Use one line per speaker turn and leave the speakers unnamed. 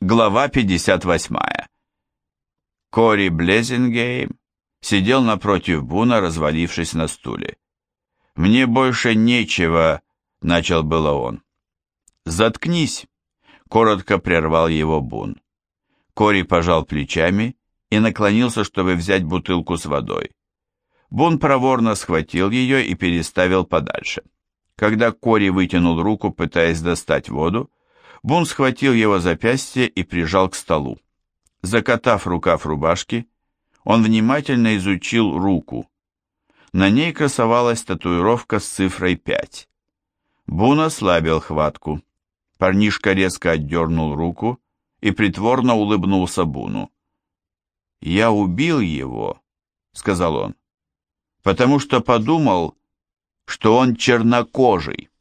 Глава 58. Кори Блезингейм сидел напротив Буна, развалившись на стуле. «Мне больше нечего», — начал было он. «Заткнись», — коротко прервал его Бун. Кори пожал плечами и наклонился, чтобы взять бутылку с водой. Бун проворно схватил ее и переставил подальше. Когда Кори вытянул руку, пытаясь достать воду, Бун схватил его запястье и прижал к столу. Закатав рукав рубашки, он внимательно изучил руку. На ней красовалась татуировка с цифрой 5. Бун ослабил хватку. Парнишка резко отдернул руку и притворно улыбнулся Буну. «Я убил его», — сказал он, — «потому что подумал, что он чернокожий».